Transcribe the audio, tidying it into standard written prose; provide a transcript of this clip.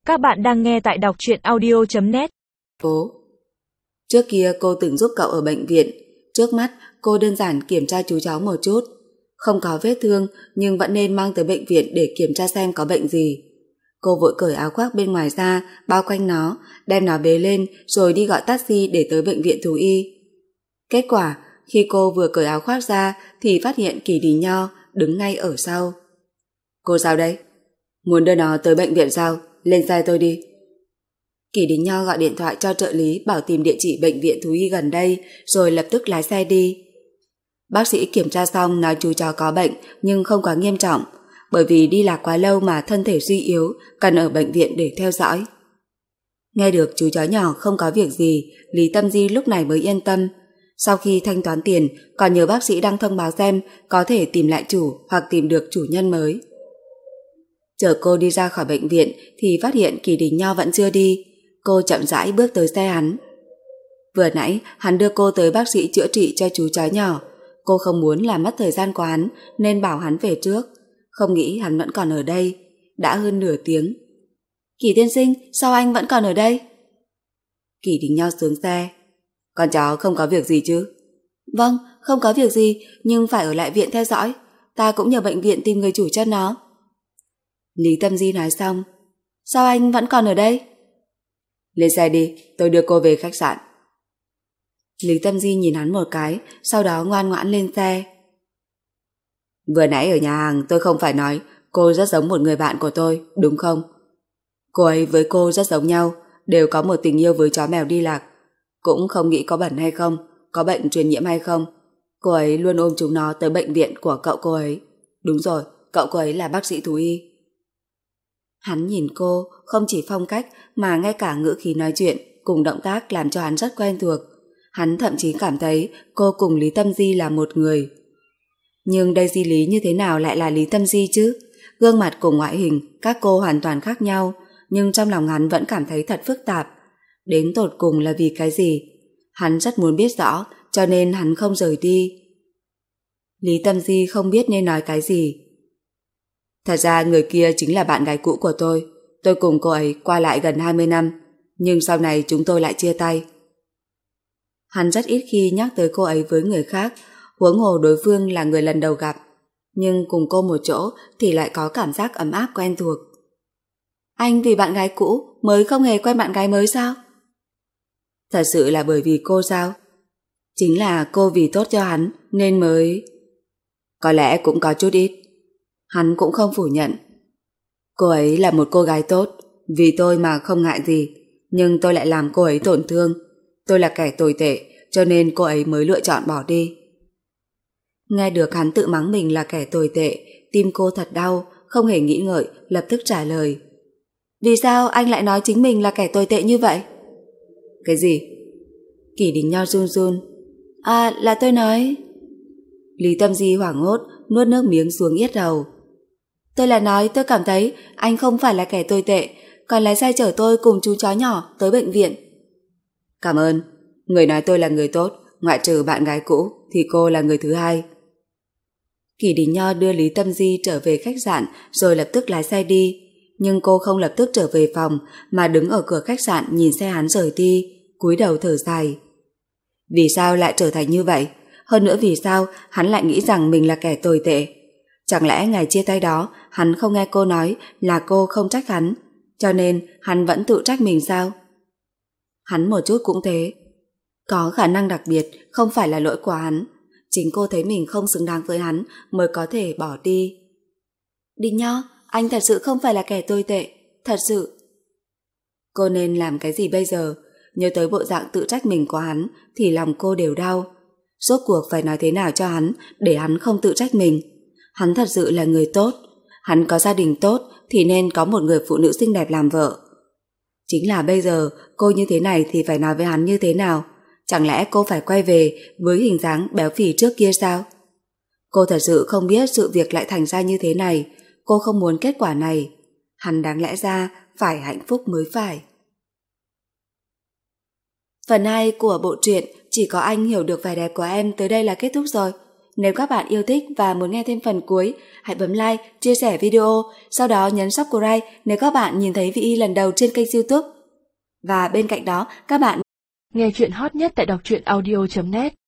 Các bạn đang nghe tại đọc truyện audio.net. Trước kia cô từng giúp cậu ở bệnh viện. Trước mắt cô đơn giản kiểm tra chú cháu một chút. Không có vết thương nhưng vẫn nên mang tới bệnh viện để kiểm tra xem có bệnh gì. Cô vội cởi áo khoác bên ngoài ra, bao quanh nó, đem nó bế lên rồi đi gọi taxi để tới bệnh viện thú y. Kết quả, khi cô vừa cởi áo khoác ra thì phát hiện Kỳ Đình Nho đứng ngay ở sau. Cô sao đây? Muốn đưa nó tới bệnh viện sao? Lên xe tôi đi. Kỳ Đình Nho gọi điện thoại cho trợ lý bảo tìm địa chỉ bệnh viện thú y gần đây rồi lập tức lái xe đi. Bác sĩ kiểm tra xong nói chú chó có bệnh nhưng không quá nghiêm trọng, bởi vì đi lạc quá lâu mà thân thể suy yếu, cần ở bệnh viện để theo dõi. Nghe được chú chó nhỏ không có việc gì, Lý Tâm Di lúc này mới yên tâm. Sau khi thanh toán tiền, còn nhờ bác sĩ đăng thông báo xem có thể tìm lại chủ hoặc tìm được chủ nhân mới. Chở cô đi ra khỏi bệnh viện thì phát hiện Kỳ Đình Nho vẫn chưa đi. Cô chậm rãi bước tới xe hắn. Vừa nãy hắn đưa cô tới bác sĩ chữa trị cho chú chó nhỏ. Cô không muốn làm mất thời gian của hắn nên bảo hắn về trước. Không nghĩ hắn vẫn còn ở đây. Đã hơn nửa tiếng. Kỳ tiên sinh, sao anh vẫn còn ở đây? Kỳ Đình Nho xuống xe. Con chó không có việc gì chứ? Vâng, không có việc gì, nhưng phải ở lại viện theo dõi. Ta cũng nhờ bệnh viện tìm người chủ cho nó. Lý Tâm Di nói xong. Sao anh vẫn còn ở đây? Lên xe đi, tôi đưa cô về khách sạn. Lý Tâm Di nhìn hắn một cái, sau đó ngoan ngoãn lên xe. Vừa nãy ở nhà hàng tôi không phải nói cô rất giống một người bạn của tôi, đúng không? Cô ấy với cô rất giống nhau, đều có một tình yêu với chó mèo đi lạc. Cũng không nghĩ có bẩn hay không, có bệnh truyền nhiễm hay không. Cô ấy luôn ôm chúng nó tới bệnh viện của cậu cô ấy. Đúng rồi, cậu cô ấy là bác sĩ thú y. Hắn nhìn cô, không chỉ phong cách mà ngay cả ngữ khí nói chuyện cùng động tác làm cho hắn rất quen thuộc. Hắn thậm chí cảm thấy cô cùng Lý Tâm Di là một người. Nhưng đây Di Lý như thế nào lại là Lý Tâm Di chứ? Gương mặt cùng ngoại hình các cô hoàn toàn khác nhau, nhưng trong lòng hắn vẫn cảm thấy thật phức tạp. Đến tột cùng là vì cái gì? Hắn rất muốn biết rõ, cho nên hắn không rời đi. Lý Tâm Di không biết nên nói cái gì. Thật ra người kia chính là bạn gái cũ của tôi. Tôi cùng cô ấy qua lại gần 20 năm, nhưng sau này chúng tôi lại chia tay. Hắn rất ít khi nhắc tới cô ấy với người khác, huống hồ đối phương là người lần đầu gặp. Nhưng cùng cô một chỗ thì lại có cảm giác ấm áp quen thuộc. Anh vì bạn gái cũ mới không hề quen bạn gái mới sao? Thật sự là bởi vì cô sao? Chính là cô vì tốt cho hắn nên mới... Có lẽ cũng có chút ít. Hắn cũng không phủ nhận. Cô ấy là một cô gái tốt, vì tôi mà không ngại gì, nhưng tôi lại làm cô ấy tổn thương. Tôi là kẻ tồi tệ, cho nên cô ấy mới lựa chọn bỏ đi. Nghe được hắn tự mắng mình là kẻ tồi tệ, tim cô thật đau, không hề nghĩ ngợi, lập tức trả lời. Vì sao anh lại nói chính mình là kẻ tồi tệ như vậy? Cái gì? Kỳ Đình Nho run run. À, là tôi nói... Lý Tâm Di hoảng hốt, nuốt nước miếng xuống yết hầu. Tôi là nói tôi cảm thấy anh không phải là kẻ tồi tệ, còn lái xe chở tôi cùng chú chó nhỏ tới bệnh viện. Cảm ơn. Người nói tôi là người tốt, ngoại trừ bạn gái cũ, thì cô là người thứ hai. Kỳ Đình Nho đưa Lý Tâm Di trở về khách sạn rồi lập tức lái xe đi. Nhưng cô không lập tức trở về phòng mà đứng ở cửa khách sạn nhìn xe hắn rời đi, cúi đầu thở dài. Vì sao lại trở thành như vậy? Hơn nữa vì sao hắn lại nghĩ rằng mình là kẻ tồi tệ? Chẳng lẽ ngày chia tay đó hắn không nghe cô nói là cô không trách hắn, cho nên hắn vẫn tự trách mình sao? Hắn một chút cũng thế. Có khả năng đặc biệt không phải là lỗi của hắn. Chính cô thấy mình không xứng đáng với hắn mới có thể bỏ đi. Đình Nho, anh thật sự không phải là kẻ tồi tệ. Thật sự. Cô nên làm cái gì bây giờ? Nhớ tới bộ dạng tự trách mình của hắn thì lòng cô đều đau. Rốt cuộc phải nói thế nào cho hắn để hắn không tự trách mình? Hắn thật sự là người tốt. Hắn có gia đình tốt thì nên có một người phụ nữ xinh đẹp làm vợ. Chính là bây giờ cô như thế này thì phải nói với hắn như thế nào? Chẳng lẽ cô phải quay về với hình dáng béo phì trước kia sao? Cô thật sự không biết sự việc lại thành ra như thế này. Cô không muốn kết quả này. Hắn đáng lẽ ra phải hạnh phúc mới phải. Phần 2 của bộ truyện Chỉ có anh hiểu được vẻ đẹp của em tới đây là kết thúc rồi. Nếu các bạn yêu thích và muốn nghe thêm phần cuối, hãy bấm like, chia sẻ video, sau đó nhấn subscribe nếu các bạn nhìn thấy VI lần đầu trên kênh YouTube. Và bên cạnh đó, các bạn nghe chuyện hot nhất tại đọc truyện audio.net